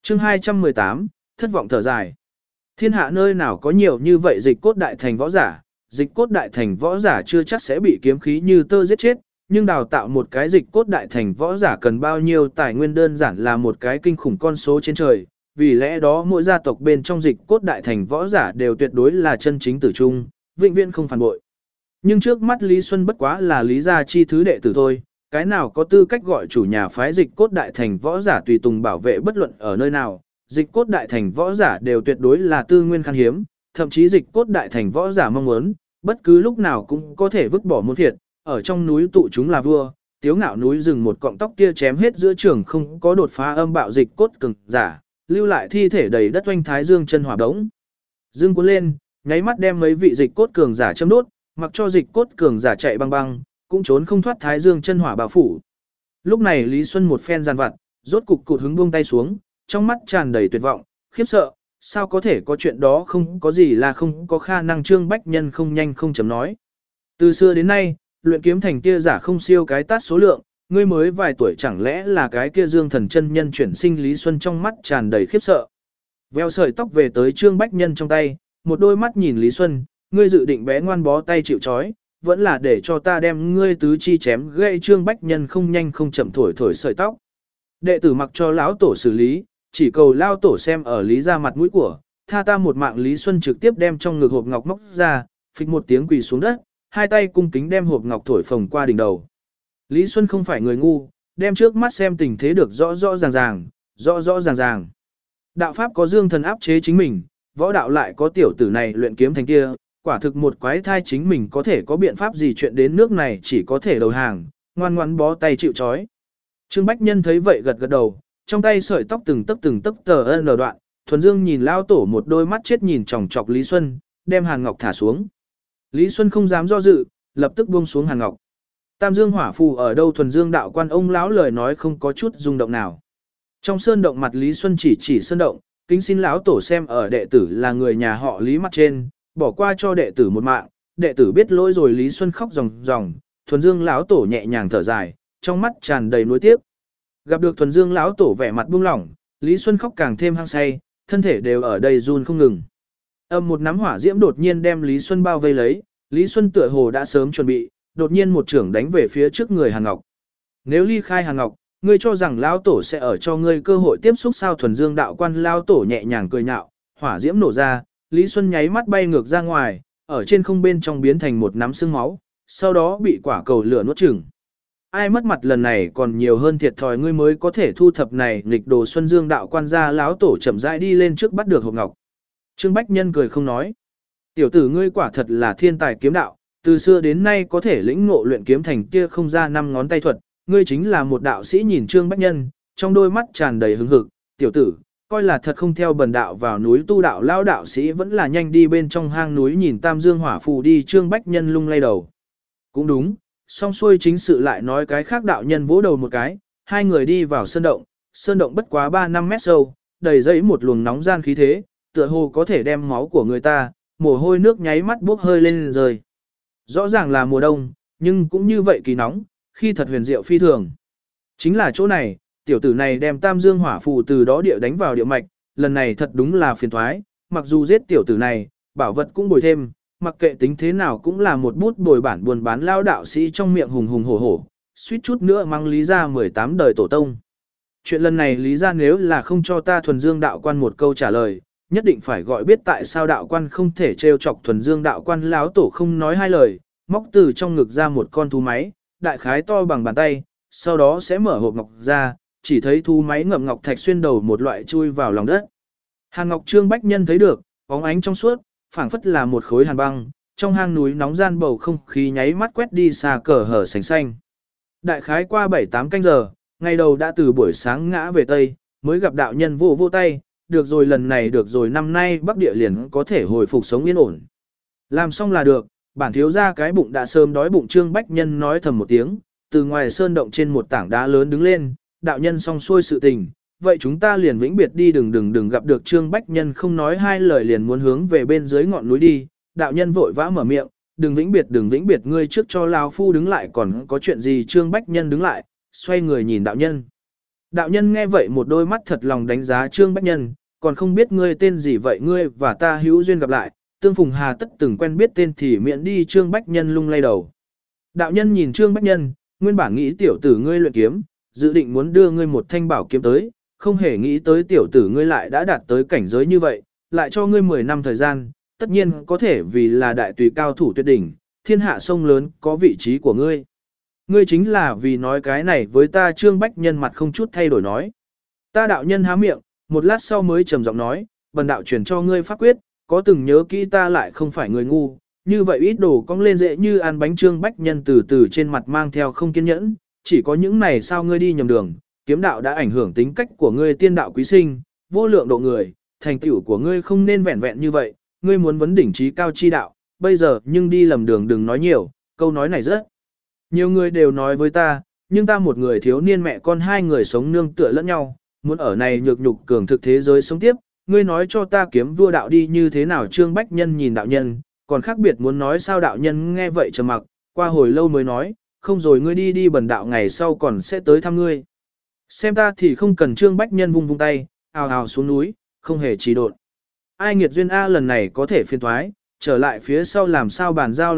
Chương 218, thất vọng thở dài. Thiên hạ nơi nào có nhiều như vậy dịch cốt đại thành võ giả, dịch cốt đại thành võ giả chưa chắc sẽ bị kiếm khí như tơ giết chết, nhưng đào tạo một cái dịch cốt đại thành võ giả cần bao nhiêu tài nguyên đơn giản là một cái kinh khủng con số trên trời, vì lẽ đó mỗi gia tộc bên trong dịch cốt đại thành võ giả đều tuyệt đối là chân chính tử trung, vĩnh viễn không phản bội. Nhưng trước mắt Lý Xuân bất quá là Lý gia chi thứ đệ tử thôi, cái nào có tư cách gọi chủ nhà phái dịch cốt đại thành võ giả tùy tùng bảo vệ bất luận ở nơi nào, dịch cốt đại thành võ giả đều tuyệt đối là tư nguyên khan hiếm, thậm chí dịch cốt đại thành võ giả mong muốn, bất cứ lúc nào cũng có thể vứt bỏ môn phiệt, ở trong núi tụ chúng là vua, tiếu ngạo núi rừng một cọng tóc tia chém hết giữa trường không có đột phá âm bạo dịch cốt cường giả, lưu lại thi thể đầy đất oanh thái dương chân hỏa đống. Dương cuốn lên, nháy mắt đem mấy vị dịch cốt cường giả châm đốt, mặc cho dịch cốt cường giả chạy băng băng, cũng trốn không thoát thái dương chân hỏa bao phủ. Lúc này Lý Xuân một phen giàn vặt, rốt cục cụt hứng buông tay xuống, trong mắt tràn đầy tuyệt vọng, khiếp sợ, sao có thể có chuyện đó, không có gì là không có khả năng. Trương Bách Nhân không nhanh không chậm nói. Từ xưa đến nay, luyện kiếm thành kia giả không siêu cái tát số lượng, ngươi mới vài tuổi chẳng lẽ là cái kia Dương Thần chân nhân chuyển sinh. Lý Xuân trong mắt tràn đầy khiếp sợ. Veo sợi tóc về tới Trương Bách Nhân trong tay, một đôi mắt nhìn Lý Xuân, ngươi dự định bé ngoan bó tay chịu trói, vẫn là để cho ta đem ngươi tứ chi chém gãy. Trương Bách Nhân không nhanh không chậm thổi thổi sợi tóc. Đệ tử mặc cho lão tổ xử lý, chỉ cầu lao tổ xem ở Lý ra mặt mũi của, tha ta một mạng. Lý Xuân trực tiếp đem trong ngực hộp ngọc móc ra, phịch một tiếng quỳ xuống đất, hai tay cung kính đem hộp ngọc thổi phồng qua đỉnh đầu. Lý Xuân không phải người ngu, đem trước mắt xem tình thế được rõ rõ ràng. Đạo pháp có Dương Thần áp chế chính mình, võ đạo lại có tiểu tử này luyện kiếm thành kia, quả thực một quái thai, chính mình có thể có biện pháp gì, chuyện đến nước này chỉ có thể đầu hàng, ngoan ngoãn bó tay chịu trói. Trương Bách Nhân thấy vậy gật gật đầu, trong tay sợi tóc từng tấc tờ nở đoạn, thuần dương nhìn lao tổ một đôi mắt chết nhìn chòng chọc Lý Xuân, đem hàn ngọc thả xuống. Lý Xuân không dám do dự, lập tức buông xuống hàn ngọc. Tam dương hỏa phù ở đâu? Thuần dương đạo quan ông lão lời nói không có chút rung động nào. Trong sơn động mặt Lý Xuân chỉ sơn động, kính xin lão tổ xem ở đệ tử là người nhà họ Lý mặt trên, bỏ qua cho đệ tử một mạng, đệ tử biết lỗi rồi. Lý Xuân khóc ròng ròng, thuần dương lão tổ nhẹ nhàng thở dài, trong mắt tràn đầy nuối tiếc. Gặp được thuần dương lão tổ vẻ mặt buông lỏng, Lý Xuân khóc càng thêm hăng say, thân thể đều ở đây run không ngừng. Một nắm hỏa diễm đột nhiên đem Lý Xuân bao vây lấy, Lý Xuân tựa hồ đã sớm chuẩn bị, đột nhiên một chưởng đánh về phía trước người Hàn Ngọc. Nếu ly khai Hàn Ngọc, ngươi cho rằng lão tổ sẽ ở cho ngươi cơ hội tiếp xúc sao? Thuần dương đạo quan lão tổ nhẹ nhàng cười nhạo, hỏa diễm nổ ra, Lý Xuân nháy mắt bay ngược ra ngoài, ở trên không bên trong biến thành một nắm xương máu, sau đó bị quả cầu lửa nuốt chửng. Ai mất mặt lần này còn nhiều hơn thiệt thòi ngươi mới có thể thu thập này. Nghịch đồ Xuân Dương đạo quan gia lão tổ chậm rãi đi lên trước bắt được hộp ngọc. Trương Bách Nhân cười không nói. Tiểu tử ngươi quả thật là thiên tài kiếm đạo, từ xưa đến nay có thể lĩnh ngộ luyện kiếm thành kia không ra năm ngón tay thuật, ngươi chính là một đạo sĩ. Nhìn Trương Bách Nhân, trong đôi mắt tràn đầy hứng hực, tiểu tử, coi là thật không theo bần đạo vào núi tu đạo. Lao đạo sĩ vẫn là nhanh đi bên trong hang núi nhìn Tam Dương hỏa phù đi. Trương Bách Nhân lung lay đầu. Cũng đúng, xong xuôi chính sự lại nói cái khác. Đạo nhân vỗ đầu một cái, hai người đi vào sơn động bất quá 3-5 mét sâu, đầy dẫy một luồng nóng gian khí thế, tựa hồ có thể đem máu của người ta, mồ hôi nước nháy mắt bốc hơi lên rơi. Rõ ràng là mùa đông, nhưng cũng như vậy kỳ nóng, khi thật huyền diệu phi thường. Chính là chỗ này, tiểu tử này đem Tam Dương hỏa phù từ đó địa đánh vào địa mạch, lần này thật đúng là phiền toái, mặc dù giết tiểu tử này, bảo vật cũng bồi thêm, mặc kệ tính thế nào cũng là một bút bồi bản buồn bán. Lao đạo sĩ trong miệng hùng hùng hổ hổ, suýt chút nữa mang Lý gia 18 đời tổ tông. Chuyện lần này Lý gia nếu là không cho ta thuần dương đạo quan một câu trả lời, nhất định phải gọi biết tại sao đạo quan không thể trêu chọc thuần dương đạo quan. Lão tổ không nói hai lời, móc từ trong ngực ra một con thú máy, đại khái to bằng bàn tay, sau đó sẽ mở hộp ngọc ra, chỉ thấy thú máy ngậm ngọc thạch xuyên đầu một loại chui vào lòng đất. Hàn Ngọc Trương Bách Nhân thấy được, bóng ánh trong suốt, phảng phất là một khối hàn băng, trong hang núi nóng gian bầu không khí nháy mắt quét đi xa cờ hở sành xanh. Đại khái qua 7-8 canh giờ, ngày đầu đã từ buổi sáng ngã về tây, mới gặp đạo nhân vô tay, được rồi lần này được rồi, năm nay Bắc Địa liền có thể hồi phục sống yên ổn. Làm xong là được, bản thiếu ra cái bụng đã sớm đói bụng. Trương Bách Nhân nói thầm một tiếng, từ ngoài sơn động trên một tảng đá lớn đứng lên, đạo nhân xong xuôi sự tình, vậy chúng ta liền vĩnh biệt đi. Đừng gặp được. Trương Bách Nhân không nói hai lời liền muốn hướng về bên dưới ngọn núi đi, đạo nhân vội vã mở miệng, đừng vĩnh biệt, ngươi trước cho lão phu đứng lại, còn có chuyện gì? Trương Bách Nhân đứng lại, xoay người nhìn đạo nhân. Đạo nhân nghe vậy một đôi mắt thật lòng đánh giá Trương Bách Nhân, còn không biết ngươi tên gì vậy, ngươi và ta hữu duyên gặp lại, tương phùng hà tất từng quen biết tên thì miễn đi. Trương Bách Nhân lung lay đầu. Đạo nhân nhìn Trương Bách Nhân, nguyên bản nghĩ tiểu tử ngươi luyện kiếm, dự định muốn đưa ngươi một thanh bảo kiếm tới, không hề nghĩ tới tiểu tử ngươi lại đã đạt tới cảnh giới như vậy, lại cho ngươi 10 năm thời gian, tất nhiên có thể vì là đại tùy cao thủ tuyệt đỉnh, thiên hạ sông lớn có vị trí của ngươi. Ngươi chính là vì nói cái này với ta. Trương Bách Nhân mặt không chút thay đổi nói. Ta đạo nhân há miệng, một lát sau mới trầm giọng nói, bần đạo truyền cho ngươi pháp quyết, có từng nhớ kỹ ta lại không phải người ngu, như vậy ít đồ cong lên dễ như ăn bánh. Trương Bách Nhân từ từ trên mặt mang theo không kiên nhẫn, chỉ có những này sao ngươi đi nhầm đường, kiếm đạo đã ảnh hưởng tính cách của ngươi, tiên đạo quý sinh, vô lượng độ người, thành tựu của ngươi không nên vẹn vẹn như vậy, ngươi muốn vấn đỉnh trí cao chi đạo, bây giờ nhưng đi lầm đường. Đừng nói nhiều, câu nói này rất nhiều người đều nói với ta, nhưng ta một người thiếu niên mẹ con hai người sống nương tựa lẫn nhau, muốn ở này nhược nhục cường thực thế giới sống tiếp, ngươi nói cho ta kiếm vua đạo đi như thế nào. Trương Bách Nhân nhìn đạo nhân, còn khác biệt muốn nói sao. Đạo nhân nghe vậy trầm mặc, qua hồi lâu mới nói, không rồi ngươi đi đi, bần đạo ngày sau còn sẽ tới thăm ngươi. Xem ta thì không cần. Trương Bách Nhân vung vung tay, ào ào xuống núi, không hề trì độn. Ai nghiệt duyên a, lần này có thể phiền thoái, trở lại phía sau làm sao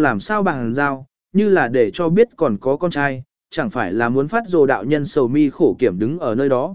bàn giao, như là để cho biết còn có con trai, chẳng phải là muốn phát rồ. Đạo nhân sầu mi khổ kiểm đứng ở nơi đó,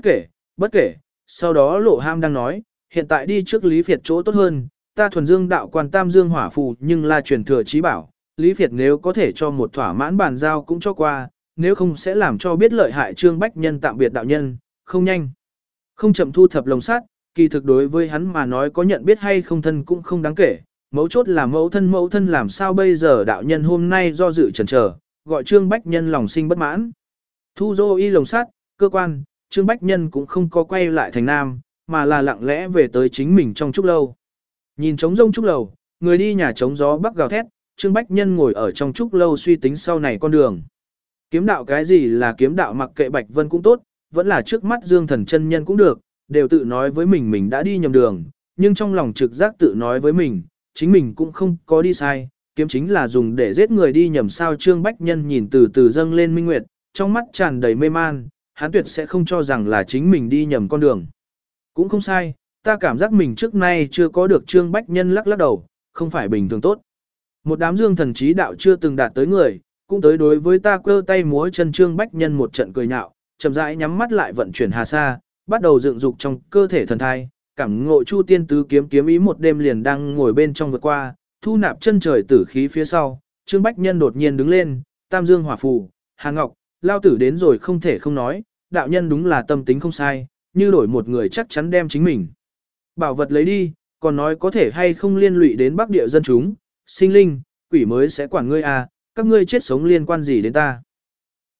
bất kể, sau đó lộ ham đang nói, hiện tại đi trước Lý Việt chỗ tốt hơn, ta thuần dương đạo quan tam dương hỏa phù nhưng là truyền thừa trí bảo, Lý Việt nếu có thể cho một thỏa mãn bàn giao cũng cho qua, nếu không sẽ làm cho biết lợi hại. Trương Bách Nhân tạm biệt đạo nhân, không nhanh không chậm thu thập lồng sắt, kỳ thực đối với hắn mà nói có nhận biết hay không thân cũng không đáng kể, mấu chốt là mẫu thân làm sao bây giờ. Đạo nhân hôm nay do dự chần chờ, gọi Trương Bách Nhân lòng sinh bất mãn. Thu dô y lồng sắt, cơ quan, Trương Bách Nhân cũng không có quay lại thành Nam, mà là lặng lẽ về tới chính mình trong trúc lâu. Nhìn trống rông trúc lầu, người đi nhà trống gió bắc gào thét, Trương Bách Nhân ngồi ở trong trúc lâu suy tính sau này con đường. Kiếm đạo, cái gì là kiếm đạo, mặc kệ Bạch Vân cũng tốt, vẫn là trước mắt Dương Thần chân nhân cũng được, đều tự nói với mình đã đi nhầm đường, nhưng trong lòng trực giác tự nói với mình, chính mình cũng không có đi sai, kiếm chính là dùng để giết người đi nhầm sao. Trương Bách Nhân nhìn từ từ dâng lên minh nguyệt, trong mắt tràn đầy mê man, hắn tuyệt sẽ không cho rằng là chính mình đi nhầm con đường. Cũng không sai, ta cảm giác mình trước nay chưa có được. Trương Bách Nhân lắc lắc đầu, không phải bình thường tốt. Một đám Dương Thần trí đạo chưa từng đạt tới người, cũng tới đối với ta quơ tay múa chân. Trương Bách Nhân một trận cười nhạo, chậm rãi nhắm mắt lại vận chuyển hà sa, bắt đầu dựng dục trong cơ thể thần thai, cảm ngộ Chu Tiên tứ kiếm ý. Một đêm liền đang ngồi bên trong vượt qua, thu nạp chân trời tử khí phía sau, Trương Bách Nhân đột nhiên đứng lên, tam dương hỏa phù, Hà Ngọc, lao tử đến rồi. không thể không nói, đạo nhân đúng là tâm tính không sai, như đổi một người chắc chắn đem chính mình bảo vật lấy đi, còn nói có thể hay không liên lụy đến Bắc địa dân chúng, sinh linh, quỷ mới sẽ quản ngươi à, các ngươi chết sống liên quan gì đến ta.